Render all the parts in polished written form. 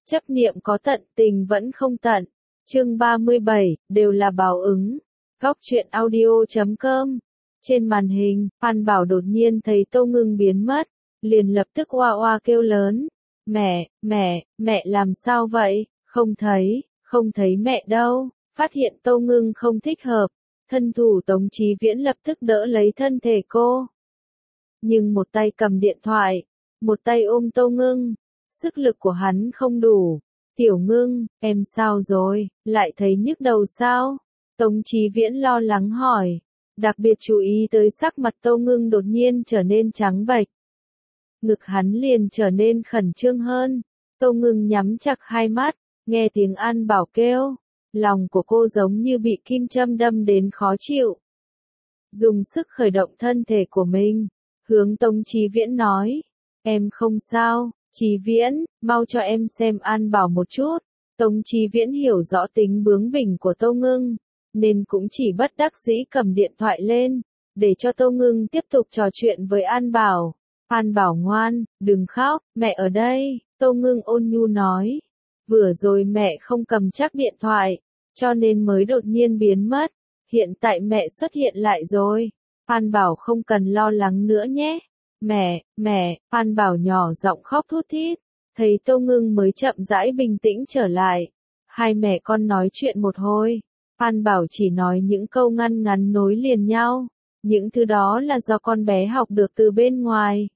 chấp niệm có tận tình vẫn không tận. Chương 37, đều là báo ứng. Góc truyện audio.com. Trên màn hình, Phan Bảo đột nhiên thấy Tô Ngưng biến mất, liền lập tức oa oa kêu lớn. Mẹ làm sao vậy? Không thấy mẹ đâu. Phát hiện Tô Ngưng không thích hợp, thân thủ Tống Chí Viễn lập tức đỡ lấy thân thể cô. Nhưng một tay cầm điện thoại, một tay ôm Tô Ngưng, sức lực của hắn không đủ. Tiểu Ngưng, em sao rồi, lại thấy nhức đầu sao? Tống Chí Viễn lo lắng hỏi, đặc biệt chú ý tới sắc mặt Tô Ngưng đột nhiên trở nên trắng bệch. Ngực hắn liền trở nên khẩn trương hơn. Tô Ngưng nhắm chặt hai mắt, nghe tiếng An Bảo kêu, lòng của cô giống như bị kim châm đâm đến khó chịu. Dùng sức khởi động thân thể của mình, hướng Tống Chí Viễn nói, em không sao, Chí Viễn, mau cho em xem An Bảo một chút. Tống Chí Viễn hiểu rõ tính bướng bỉnh của Tô Ngưng, nên cũng chỉ bất đắc dĩ cầm điện thoại lên, để cho Tô Ngưng tiếp tục trò chuyện với An Bảo. An Bảo ngoan, đừng khóc, mẹ ở đây, Tô Ngưng ôn nhu nói. Vừa rồi mẹ không cầm chắc điện thoại, cho nên mới đột nhiên biến mất. Hiện tại mẹ xuất hiện lại rồi. An Bảo không cần lo lắng nữa nhé. Mẹ, An Bảo nhỏ giọng khóc thút thít. Thấy Tô Ngưng mới chậm rãi bình tĩnh trở lại. Hai mẹ con nói chuyện một hồi. An Bảo chỉ nói những câu ngắn ngắn nối liền nhau. Những thứ đó là do con bé học được từ bên ngoài.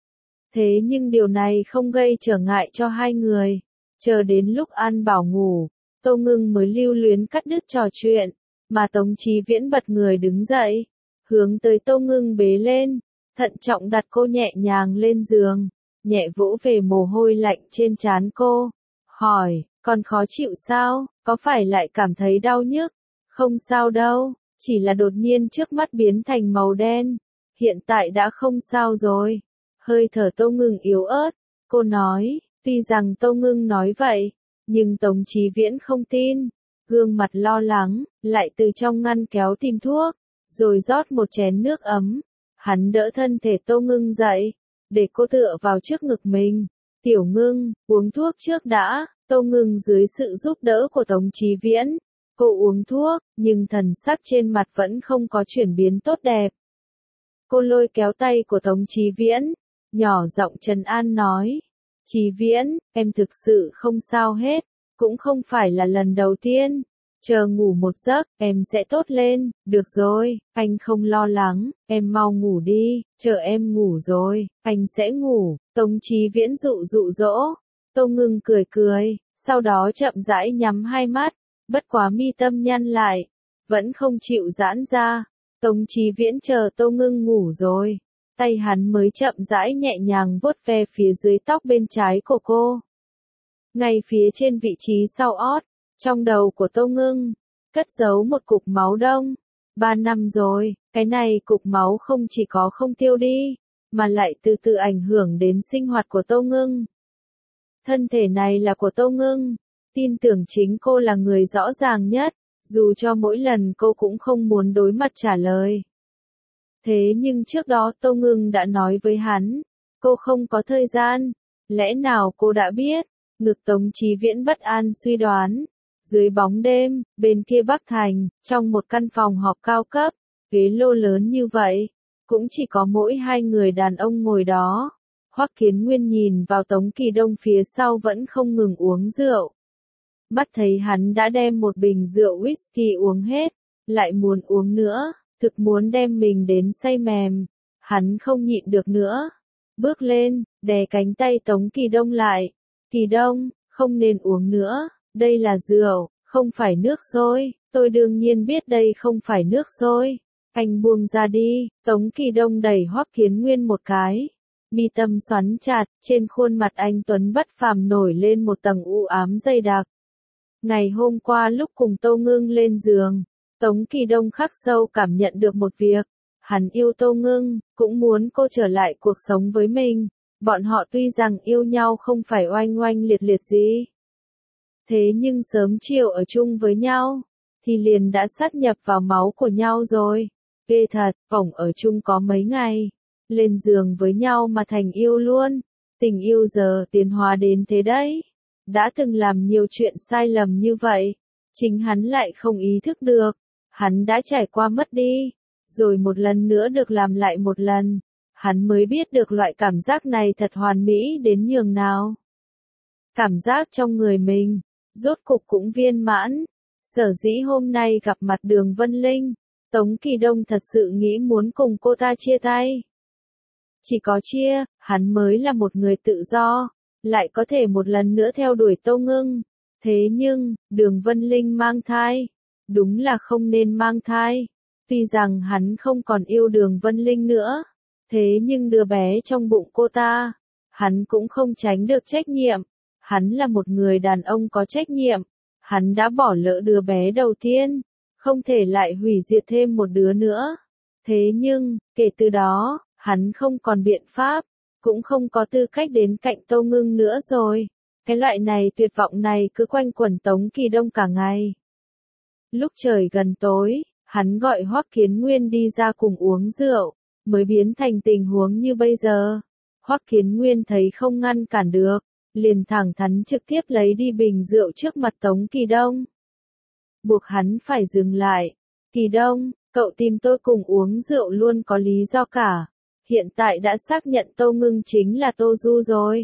Thế nhưng điều này không gây trở ngại cho hai người. Chờ đến lúc An Bảo ngủ, Tô Ngưng mới lưu luyến cắt đứt trò chuyện, mà Tống Chí Viễn bật người đứng dậy, hướng tới Tô Ngưng bế lên, thận trọng đặt cô nhẹ nhàng lên giường, nhẹ vỗ về mồ hôi lạnh trên trán cô, hỏi, còn khó chịu sao, có phải lại cảm thấy đau nhức? Không sao đâu, chỉ là đột nhiên trước mắt biến thành màu đen, hiện tại đã không sao rồi. Hơi thở Tô Ngưng yếu ớt, cô nói, tuy rằng Tô Ngưng nói vậy, nhưng Tống Chí Viễn không tin, gương mặt lo lắng, lại từ trong ngăn kéo tìm thuốc, rồi rót một chén nước ấm. Hắn đỡ thân thể Tô Ngưng dậy, để cô tựa vào trước ngực mình. Tiểu Ngưng, uống thuốc trước đã. Tô Ngưng dưới sự giúp đỡ của Tống Chí Viễn, cô uống thuốc, nhưng thần sắc trên mặt vẫn không có chuyển biến tốt đẹp. Cô lôi kéo tay của Tống Chí Viễn, nhỏ giọng trấn an nói, Chí Viễn, em thực sự không sao hết, cũng không phải là lần đầu tiên. Chờ ngủ một giấc, em sẽ tốt lên. Được rồi, anh không lo lắng, em mau ngủ đi, chờ em ngủ rồi, anh sẽ ngủ. Tống Chí Viễn dụ dỗ. Tô Ngưng cười cười, sau đó chậm rãi nhắm hai mắt, bất quá mi tâm nhăn lại, vẫn không chịu giãn ra. Tống Chí Viễn chờ Tô Ngưng ngủ rồi, tay hắn mới chậm rãi nhẹ nhàng vuốt ve phía dưới tóc bên trái của cô. Ngay phía trên vị trí sau ót, trong đầu của Tô Ngưng, cất giấu một cục máu đông. 3 năm rồi, cái này cục máu không chỉ có không tiêu đi, mà lại từ từ ảnh hưởng đến sinh hoạt của Tô Ngưng. Thân thể này là của Tô Ngưng, tin tưởng chính cô là người rõ ràng nhất, dù cho mỗi lần cô cũng không muốn đối mặt trả lời. Thế nhưng trước đó Tô Ngưng đã nói với hắn, cô không có thời gian, lẽ nào cô đã biết? Ngực Tống Chí Viễn bất an suy đoán. Dưới bóng đêm, bên kia Bắc Thành, trong một căn phòng họp cao cấp, ghế lô lớn như vậy, cũng chỉ có mỗi hai người đàn ông ngồi đó. Hoắc Kiến Nguyên nhìn vào Tống Kỳ Đông phía sau vẫn không ngừng uống rượu. Mắt thấy hắn đã đem một bình rượu whisky uống hết, lại muốn uống nữa, thực muốn đem mình đến say mềm. Hắn không nhịn được nữa. Bước lên, đè cánh tay Tống Kỳ Đông lại. Kỳ Đông, không nên uống nữa, đây là rượu, không phải nước sôi, tôi đương nhiên biết đây không phải nước sôi. Anh buông ra đi. Tống Kỳ Đông đẩy Hoắc Kiến Nguyên một cái. Mi tâm xoắn chặt, trên khuôn mặt anh tuấn bất phàm nổi lên một tầng u ám dày đặc. Ngày hôm qua lúc cùng Tô Ngưng lên giường, Tống Kỳ Đông khắc sâu cảm nhận được một việc. Hắn yêu Tô Ngưng, cũng muốn cô trở lại cuộc sống với mình. Bọn họ tuy rằng yêu nhau không phải oanh oanh liệt liệt gì. Thế nhưng sớm chiều ở chung với nhau, thì liền đã sát nhập vào máu của nhau rồi. Ghê thật, phỏng ở chung có mấy ngày. Lên giường với nhau mà thành yêu luôn. Tình yêu giờ tiến hóa đến thế đấy. đã từng làm nhiều chuyện sai lầm như vậy, chính hắn lại không ý thức được, hắn đã trải qua mất đi, rồi một lần nữa được làm lại một lần, hắn mới biết được loại cảm giác này thật hoàn mỹ đến nhường nào. Cảm giác trong người mình, rốt cục cũng viên mãn, sở dĩ hôm nay gặp mặt Đường Vân Linh, Tống Kỳ Đông thật sự nghĩ muốn cùng cô ta chia tay. Chỉ có chia, hắn mới là một người tự do, lại có thể một lần nữa theo đuổi Tô Ngưng. Thế nhưng, Đường Vân Linh mang thai, đúng là không nên mang thai. Tuy rằng hắn không còn yêu Đường Vân Linh nữa, thế nhưng đứa bé trong bụng cô ta, hắn cũng không tránh được trách nhiệm. Hắn là một người đàn ông có trách nhiệm, hắn đã bỏ lỡ đứa bé đầu tiên, không thể lại hủy diệt thêm một đứa nữa. Thế nhưng, kể từ đó, hắn không còn biện pháp, cũng không có tư cách đến cạnh Tô Ngưng nữa rồi. Cái loại này tuyệt vọng này cứ quanh quẩn Tống Kỳ Đông cả ngày. Lúc trời gần tối, hắn gọi Hoắc Kiến Nguyên đi ra cùng uống rượu, mới biến thành tình huống như bây giờ. Hoắc Kiến Nguyên thấy không ngăn cản được, liền thẳng thắn trực tiếp lấy đi bình rượu trước mặt Tống Kỳ Đông. Buộc hắn phải dừng lại. Kỳ Đông, cậu tìm tôi cùng uống rượu luôn có lý do cả. Hiện tại đã xác nhận Tô Ngưng chính là Tô Du rồi.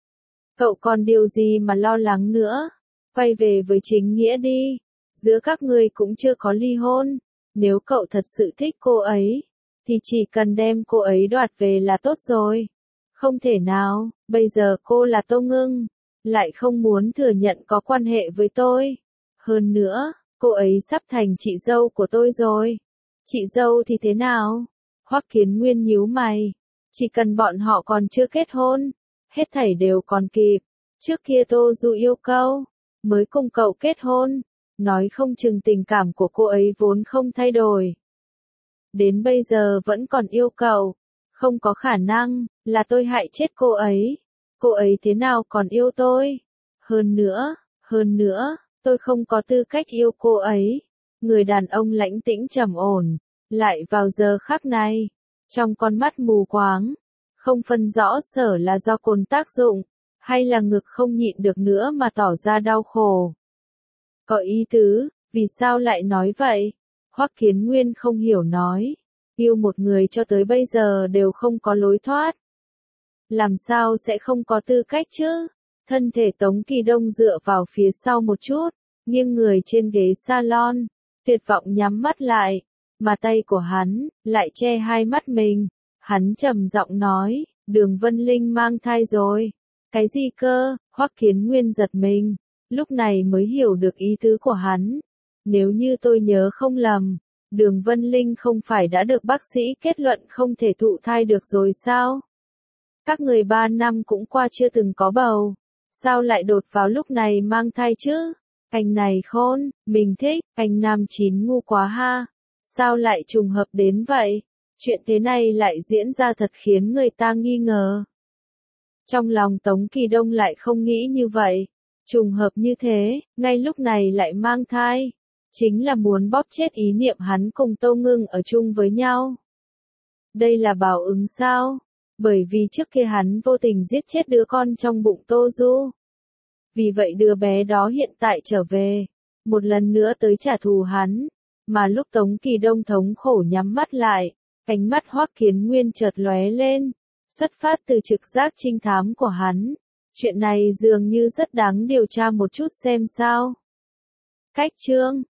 Cậu còn điều gì mà lo lắng nữa? Quay về với chính nghĩa đi. Giữa các ngươi cũng chưa có ly hôn. Nếu cậu thật sự thích cô ấy, thì chỉ cần đem cô ấy đoạt về là tốt rồi. Không thể nào, bây giờ cô là Tô Ngưng, lại không muốn thừa nhận có quan hệ với tôi. Hơn nữa, cô ấy sắp thành chị dâu của tôi rồi. Chị dâu thì thế nào? Hoắc Kiến Nguyên nhíu mày. Chỉ cần bọn họ còn chưa kết hôn, hết thảy đều còn kịp. Trước kia Tô Du yêu cậu, mới cùng cậu kết hôn, nói không chừng tình cảm của cô ấy vốn không thay đổi. Đến bây giờ vẫn còn yêu cậu, không có khả năng, là tôi hại chết cô ấy. Cô ấy thế nào còn yêu tôi? Hơn nữa, tôi không có tư cách yêu cô ấy. Người đàn ông lãnh tĩnh trầm ổn, lại vào giờ khắc này, trong con mắt mù quáng, không phân rõ sở là do cồn tác dụng, hay là ngực không nhịn được nữa mà tỏ ra đau khổ. Có ý tứ, vì sao lại nói vậy? Hoắc Kiến Nguyên không hiểu nói, yêu một người cho tới bây giờ đều không có lối thoát. Làm sao sẽ không có tư cách chứ? Thân thể Tống Kỳ Đông dựa vào phía sau một chút, nghiêng người trên ghế salon, tuyệt vọng nhắm mắt lại, mà tay của hắn lại che hai mắt mình. Hắn trầm giọng nói, Đường Vân Linh mang thai rồi. Cái gì cơ? Hoắc Kiến Nguyên giật mình, lúc này mới hiểu được ý tứ của hắn. Nếu như tôi nhớ không lầm, Đường Vân Linh không phải đã được bác sĩ kết luận không thể thụ thai được rồi sao? Các người 3 năm cũng qua chưa từng có bầu, sao lại đột vào lúc này mang thai chứ? Anh này khôn, mình thích, anh nam chín ngu quá ha. Sao lại trùng hợp đến vậy? Chuyện thế này lại diễn ra thật khiến người ta nghi ngờ. Trong lòng Tống Kỳ Đông lại không nghĩ như vậy. Trùng hợp như thế, ngay lúc này lại mang thai. Chính là muốn bóp chết ý niệm hắn cùng Tô Ngưng ở chung với nhau. Đây là báo ứng sao? Bởi vì trước kia hắn vô tình giết chết đứa con trong bụng Tô Du. Vì vậy đứa bé đó hiện tại trở về, một lần nữa tới trả thù hắn. Mà lúc Tống Kỳ Đông thống khổ nhắm mắt lại, ánh mắt Hoắc Kiến Nguyên chợt lóe lên, xuất phát từ trực giác trinh thám của hắn. Chuyện này dường như rất đáng điều tra một chút xem sao. Cách chương